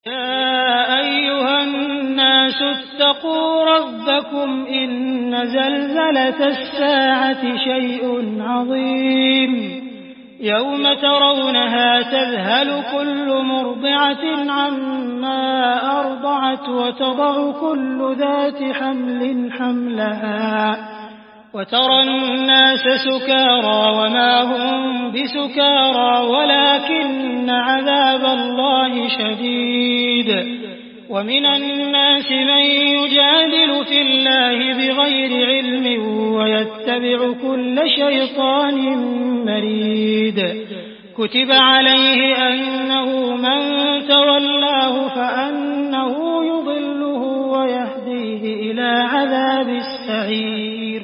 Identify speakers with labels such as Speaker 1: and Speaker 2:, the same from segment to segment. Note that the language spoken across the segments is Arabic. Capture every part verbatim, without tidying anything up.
Speaker 1: يا أيها الناس اتقوا ربكم إن زلزلة الساعة شيء عظيم يوم ترونها تذهل كل مرضعة عما أرضعت وتضع كل ذات حمل حملها وترى الناس سكارى وما هم بسكارى ولكن عذاب الله شديد ومن الناس من يجادل في الله بغير علم ويتبع كل شيطان مريد كتب عليه أنه من تولاه فأنه يضله ويهديه إلى عذاب السعير.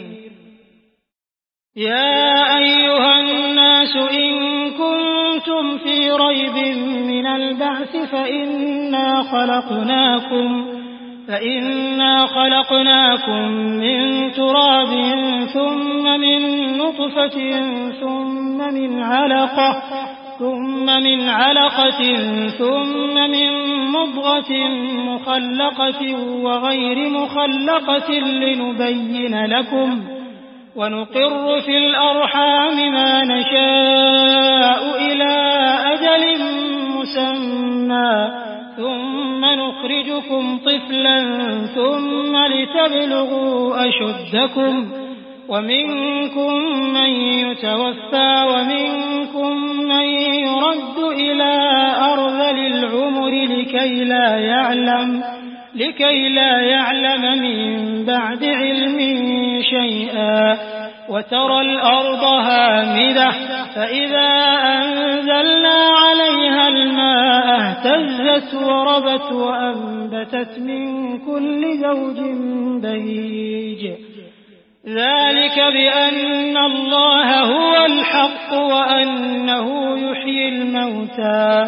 Speaker 1: يا أيها الناس إن كنتم في ريب من البعث فإنا خلقناكم فإنا خلقناكم من تراب ثم من نطفة ثم من علقة ثم من علقة ثم من مضغة مخلقة وغير مخلقة لنبين لكم ونقر في الأرحام ما نشاء إلى أجل مسمى ثم نخرجكم طفلا ثم لتبلغوا أشدكم ومنكم من يتوفى ومنكم من يرد إلى أرذل العمر لكي لا يعلم لكي لا يعلم من بعد علم شيئا وترى الأرض هامدة فإذا أنزلنا عليها الماء اهتزت وربت وأنبتت من كل زوج بهيج ذلك بأن الله هو الحق وأنه يحيي الموتى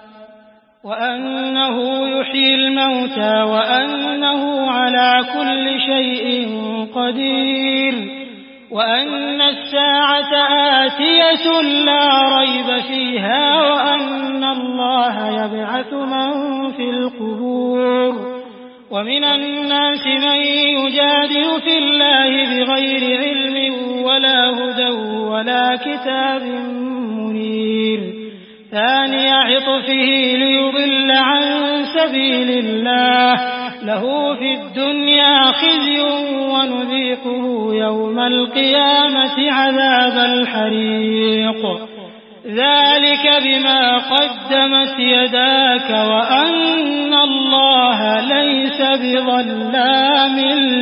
Speaker 1: وأنه يحيي الموتى وأنه على كل شيء قدير وأن الساعة آتية لا ريب فيها وأن الله يبعث من في القبور ومن الناس من يجادل في الله بغير علم ولا هدى ولا كتاب منير ثاني عطفه ليضل عن سبيل الله له في الدنيا خزي ونذيقه يوم القيامة عذاب الحريق ذلك بما قدمت يداك وأن الله ليس بظلام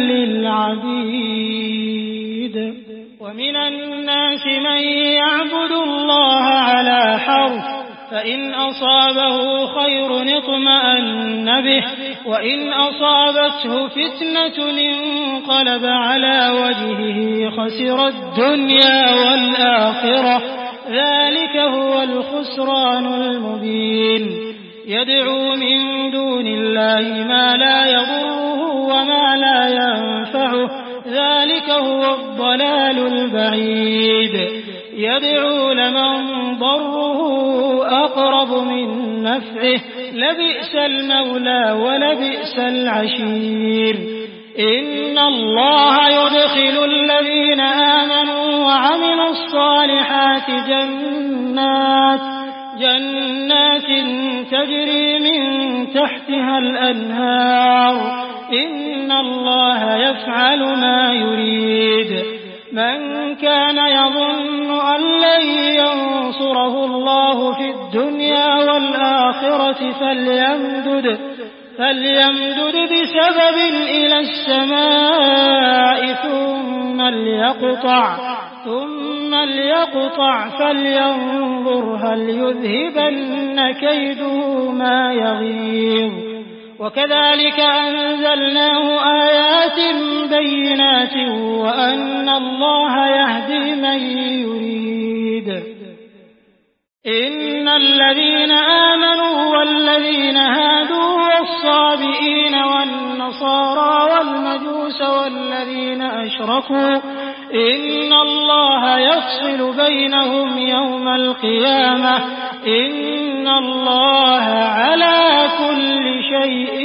Speaker 1: للعبيد ومن الناس من يعبد الله على حرف فإن أصابه خير اطمأن به وإن أصابته فتنة انقلب على وجهه خسر الدنيا والآخرة ذلك هو الخسران المبين يدعو من دون الله ما لا يضره وما لا ينفعه ذلك هو الضلال البعيد يدعو لمن ضره أقرب من نفعه لبئس المولى ولبئس العشير إن الله يدخل الذين آمنوا وعملوا الصالحات جنات جنات تجري من تحتها الأنهار إن الله يفعل ما يريد من كان يظن أن لن ينصره الله في الدنيا والآخرة فليمدد فليمدد بسبب إلى السماء ثم ليقطع ثم ليقطع فلينظر هل يذهبن كيده ما يغيظ وكذلك أنزلناه آيات بينات وأن الله يهدي من يريد إن الذين آمنوا والذين هادوا والصابئين والنصارى والمجوس والذين أشركوا إن الله يفصل بينهم يوم القيامة إن الله على كل شيء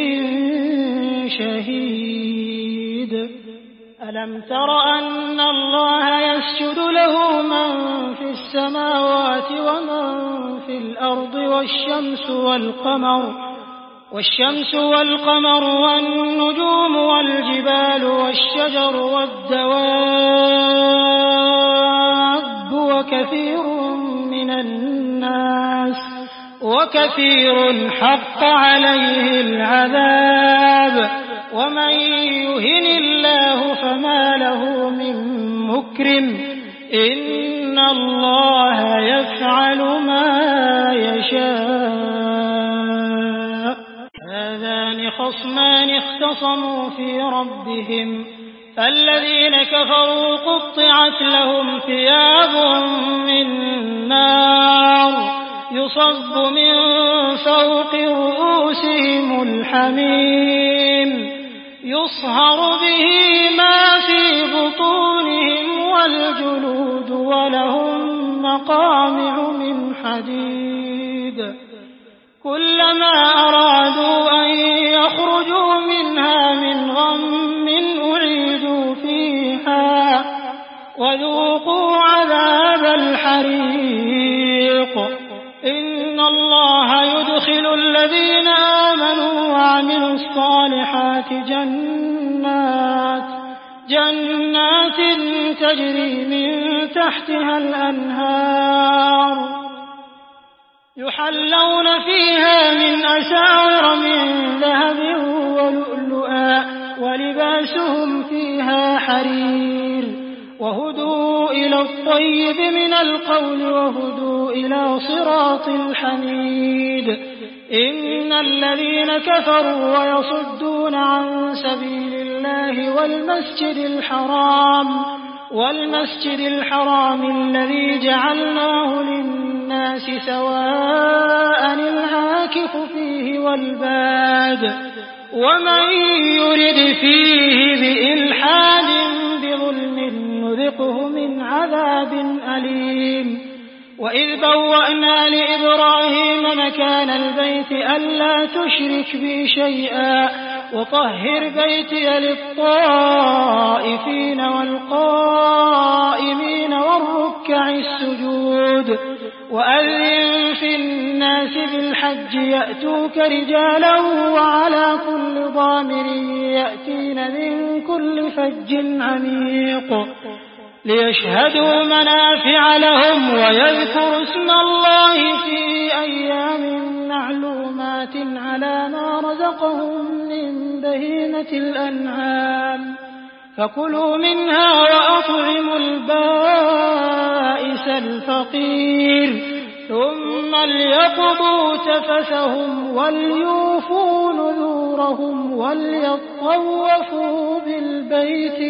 Speaker 1: شهيد. ألم تر أن الله يسجد له من في السماوات ومن في الأرض والشمس والقمر والشمس والقمر والنجوم والجبال والشجر والدواب وكثير من الناس وكثير حق عليه العذاب ومن يهن الله فما له من مكرم إن الله يفعل ما يشاء. هذان خصمان اختصموا في ربهم فالذين كفروا قطعت لهم ثياب من نار يصب من فوق رؤوسهم الحميم يصهر به ما في بطونهم والجلود ولهم مقامع من حديد كلما أرادوا أن يخرجوا منها من غم أعيدوا فيها وذوقوا عذاب الحريق. إن الله يدخل الذين آمنوا وعملوا الصالحات جنات جنات تجري من تحتها الأنهار يحلون فيها من أساور من ذهب ولؤلؤا ولباسهم فيها حرير وهدوا إلى الطيب من القول وهدوا إلى صراط الحميد. إن الذين كفروا ويصدون عن سبيل الله والمسجد الحرام والمسجد الحرام الذي جعلناه للناس سواء العاكف فيه والباد ومن يرد فيه بإلحاد بظلم نذقه من عذاب أليم. وإذ بوأنا لإبراهيم مكان البيت ألا تشرك بي شيئا وطهر بيتي للطائفين والقائمين والركع السجود وأذن في الناس بالحج يأتوك رجالا وعلى كل ضامر يأتين من كل فج عميق ليشهدوا منافع لهم ويذكروا اسم الله في أيام معلومات على ما رزقهم من بهيمة الأنعام فكلوا منها وأطعموا البائس الفقير ثم ليقضوا تفثهم وليوفوا نذورهم وليطوفوا بالبيت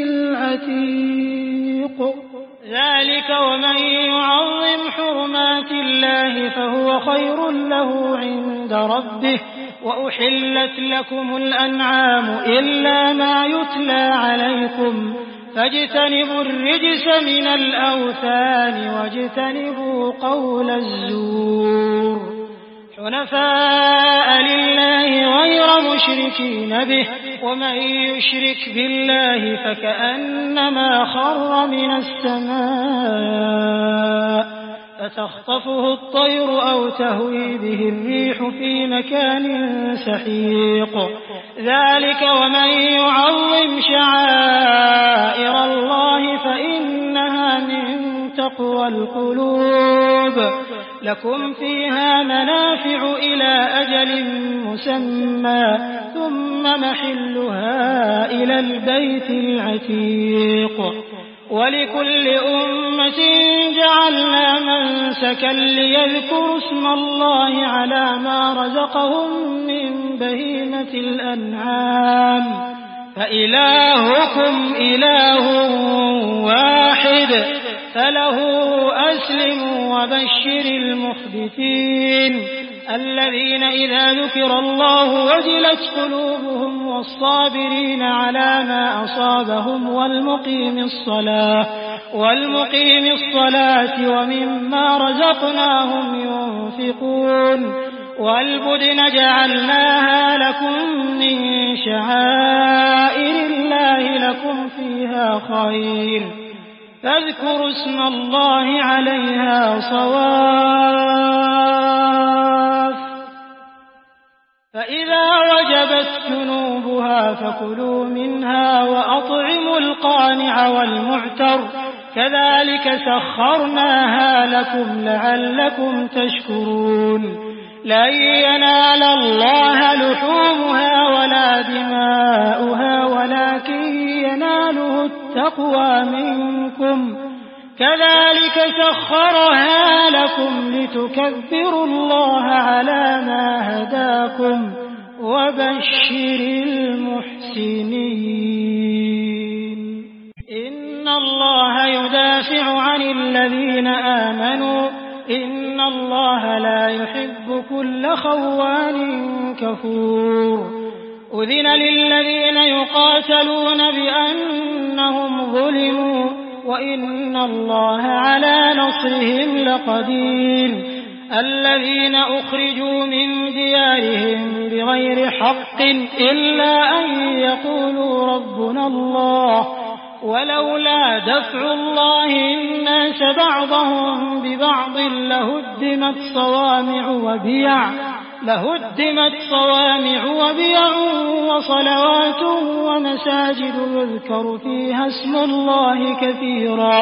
Speaker 1: العتيق. ذلك ومن يعظم حرمات الله فهو خير له عند ربه. وأحلت لكم الأنعام إلا ما يتلى عليكم فاجتنبوا الرجس من الأوثان واجتنبوا قول الزور حنفاء لله غير مشركين به ومن يشرك بالله فكأنما خر من السماء فتخطفه الطير أو تهوي به الريح في مكان سحيق. ذلك ومن يعظم شعائر الله فإنها من تقوى القلوب. لكم فيها منافع إلى أجل مسمى ثم محلها إلى البيت العتيق. ولكل أمة جعلنا منسكا ليذكروا اسم الله على ما رزقهم من بهيمة الأنعام فإلهكم إله واحد فله أسلموا وبشر المخبتين الذين إذا ذكر الله وجلت قلوبهم والصابرين على ما أصابهم والمقيم الصلاة والمقيم الصلاة ومما رزقناهم ينفقون وَالْبُدْنَ جَعَلْنَاهَا لَكُم مِّن شَعَائِرِ اللَّهِ لَكُمْ فِيهَا خَيْرٌ فاذكروا اسم الله عليها صواف فإذا وجبت جنوبها فكلوا منها وأطعموا القانع والمعتر كذلك سخرناها لكم لعلكم تشكرون لن ينال الله لحومها ولا دماؤها ولكن يناله التقوى منكم كذلك سخرها لكم لتكبروا الله على ما هداكم وبشر المحسنين إن الله يدافع عن الذين آمنوا إن الله لا يحب كل خوان كفور أذن للذين يقاتلون بأنهم ظلموا وإن الله على نصرهم لقدير الذين أخرجوا من ديارهم بغير حق إلا أن يقولوا ربنا الله ولولا دفع الله الناس بعضهم ببعض لهدمت صوامع وبيع لهدمت صوامع وبيع وصلوات ومساجد يذكر فيها اسم الله كثيرا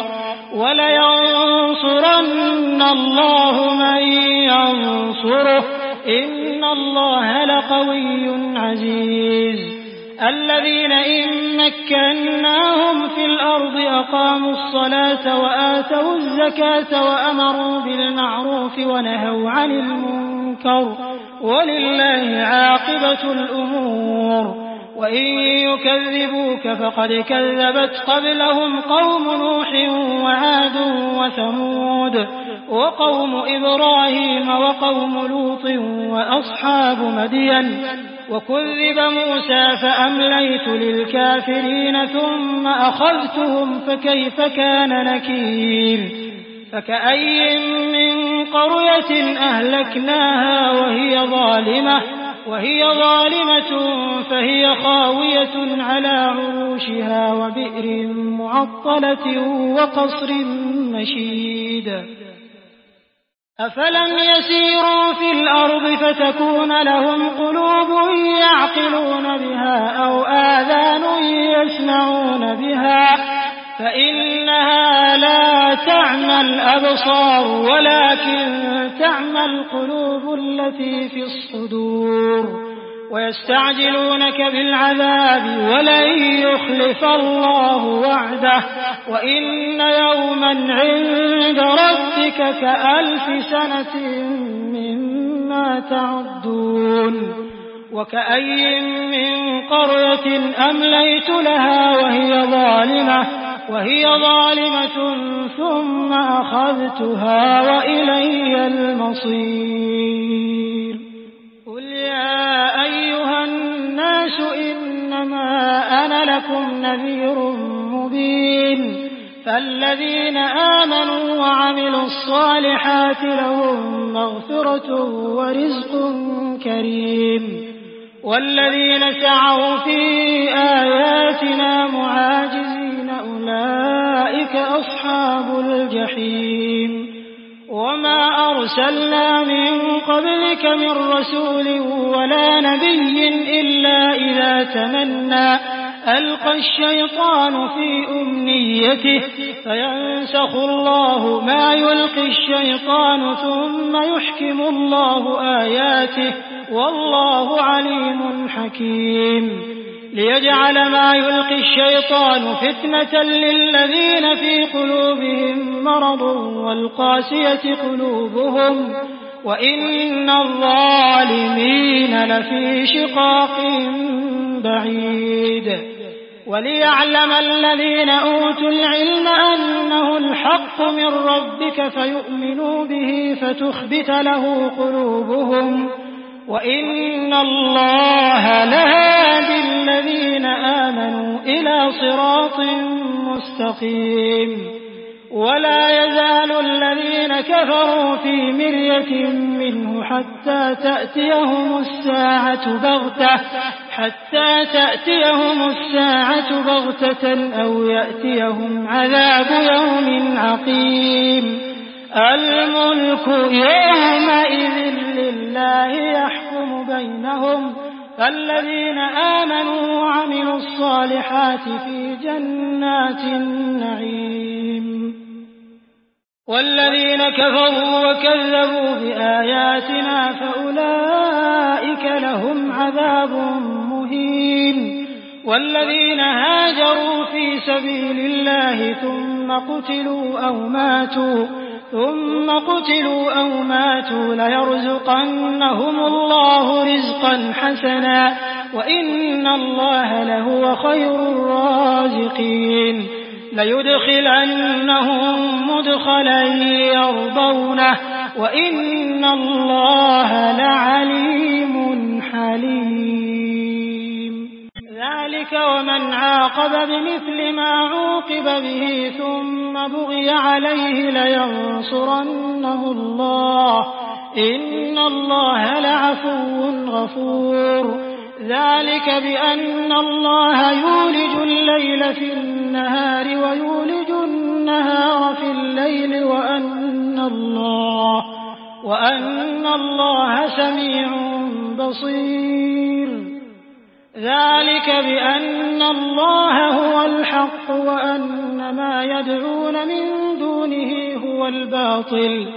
Speaker 1: ولينصرن الله من ينصره إن الله لقوي عزيز الذين إن مكناهم في الأرض أقاموا الصلاة وآتوا الزكاة وأمروا بالمعروف ونهوا عن المنكر ولله عاقبة الأمور وإن يكذبوك فقد كذبت قبلهم قوم نوح وعاد وثمود وقوم إبراهيم وقوم لوط وأصحاب مدين وكذب موسى فأمليت للكافرين ثم أخذتهم فكيف كان نكير فكأي من قرية أهلكناها وهي ظالمة وهي ظالمة فهي خاوية على عروشها وبئر معطلة وقصر مشيد أفلم يسيروا في الأرض فتكون لهم قلوب يعقلون بها أو آذان يسمعون بها فإنها لا تعمى الأبصار ولكن تعمى القلوب التي في الصدور ويستعجلونك بالعذاب ولن يخلف الله وعده وإن يوما عند ربك كألف سنة مما تعدون وكأي من قرية أمليت لها وهي ظالمة وهي ظالمة ثم أخذتها وإلي المصير قل يا أيها الناس إنما أنا لكم نذير مبين فالذين آمنوا وعملوا الصالحات لهم مغفرة ورزق كريم والذين سعوا في آياتنا معاجزين أولئك أصحاب الجحيم وما أرسلنا من قبلك من رسول ولا نبي إلا إذا تمنى ألقى الشيطان في أمنيته فينسخ الله ما يلقي الشيطان ثم يحكم الله آياته والله عليم حكيم ليجعل ما يلقي الشيطان فتنة للذين في قلوبهم مرض والقاسية قلوبهم وإن الظالمين لفي شقاق بعيد وليعلم الذين أوتوا العلم أنه الحق من ربك فيؤمنوا به فتخبت له قلوبهم وإن الله لهادي الذين آمنوا إلى صراط مستقيم ولا يزال الذين كفروا في مرية منه حتى تأتيهم الساعة بغتة حتى تأتيهم الساعة بغتة أو يأتيهم عذاب يوم عقيم الملك يومئذ لله يحكم بينهم فالذين آمنوا وعملوا الصالحات في جنات النعيم والذين كفروا وكذبوا بآياتنا فأولئك لهم عذاب مهين والذين هاجروا في سبيل الله ثم قتلوا أو ماتوا ثم قتلوا أو ماتوا ليرزقنهم الله رزقا حسنا وإن الله لهو خير الرازقين ليدخلنهم مدخلا يرضونه وإن الله لعليم حليم ذلك ومن عاقب بمثل ما عوقب به ثم بغي عليه لينصرنه الله إن الله لعفو غفور ذلك بأن الله يولج الليل في النهار ويولج النهار في الليل وأن الله وأن الله سميع بصير ذلك بأن الله هو الحق وأن ما يدعون من دونه هو الباطل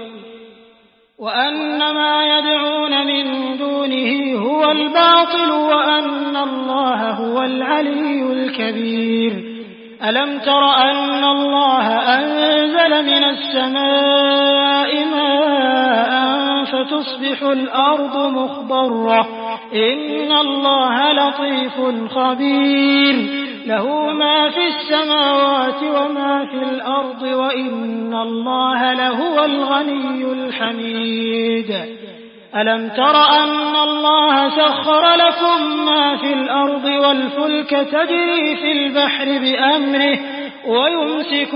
Speaker 1: وأن ما يدعون من دونه هو الباطل وأن الله هو العلي الكبير ألم تر أن الله أنزل من السماء ماء فتصبح الأرض مخضرة إن الله لطيف خبير له ما في السماوات وما في الأرض وإن الله لهو الغني الحميد ألم تر أن الله سخر لكم ما في الأرض والفلك تجري في البحر بأمره ويمسك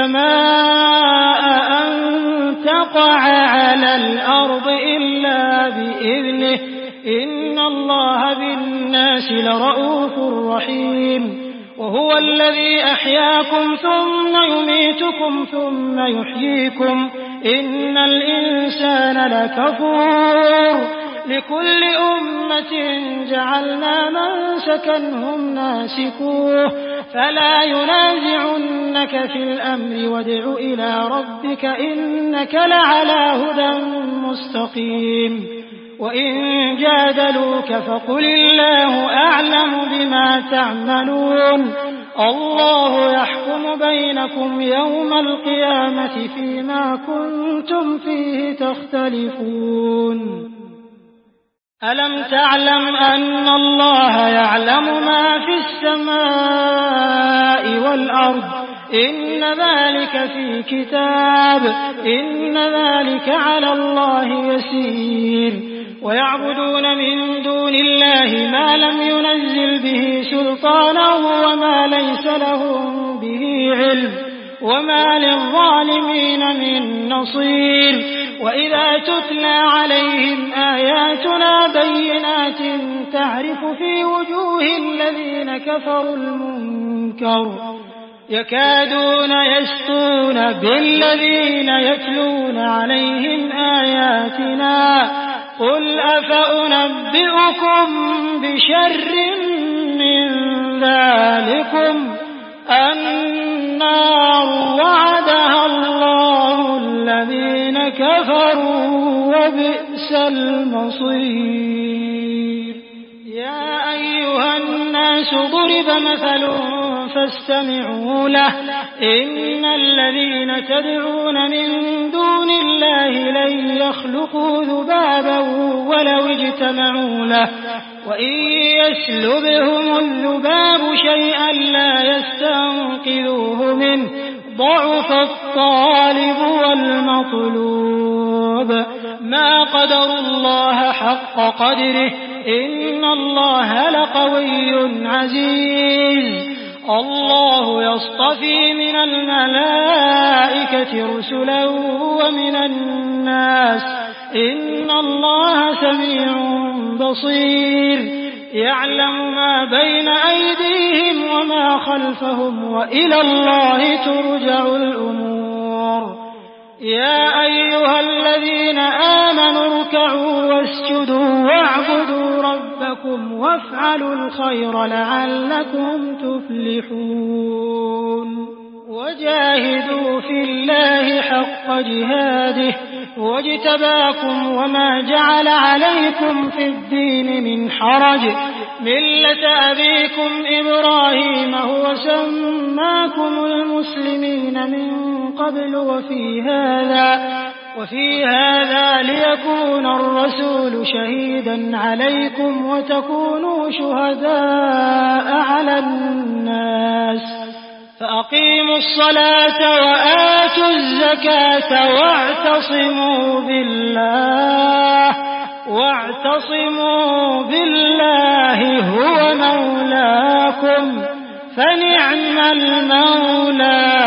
Speaker 1: السماء أن تقع على الأرض إلا بإذنه إن الله بالناس لرءوف رحيم وهو الذي أحياكم ثم يميتكم ثم يحييكم إن الإنسان لكفور لكل أمة جعلنا منسكا هم ناسكوه فلا ينازعنك في الأمر وادع إلى ربك إنك لعلى هدى مستقيم وإن جادلوك فقل الله أعلم بما تعملون الله يحكم بينكم يوم القيامة فيما كنتم فيه تختلفون ألم تعلم أن الله يعلم ما في السماء والأرض إن ذلك في كتاب إن ذلك على الله يسير ويعبدون من دون الله ما لم ينزل به سلطانا وما ليس لهم به علم وما للظالمين من نصير وإذا تتلى عليهم آياتنا بينات تعرف في وجوه الذين كفروا المنكر يكادون يسطون بالذين يتلون عليهم آياتنا قل أفأنبئكم بشر من ذلكم النار وعدها الله الذين كفروا وبئس المصير يا أيها الناس ضرب مثل فاستمعوا له إن الذين تدعون من دون الله لن يخلقوا ذبابا ولو اجتمعوا له وإن يسلبهم الذباب شيئا لا يستنقذوه منه ضعف الطالب والمطلوب ما قدروا الله حق قدره إن الله لقوي عزيز الله يصطفي من الملائكة رسلا ومن الناس إن الله سميع بصير يعلم ما بين أيديهم وما خلفهم وإلى الله ترجع الأمور يا أيها الذين آمنوا اركعوا واسجدوا واعبدوا ربكم وافعلوا الخير لعلكم تفلحون وجاهدوا في الله حق جهاده واجتباكم وما جعل عليكم في الدين من حرج ملة أبيكم إبراهيم هو سماكم المسلمين من قبل وفي هذا وفي هذا ليكون الرسول شهيدا عليكم وتكونوا شهداء على الناس فأقيموا الصلاة وآتوا الزكاة واعتصموا بالله واعتصموا بالله هو مولاكم فنعم المولى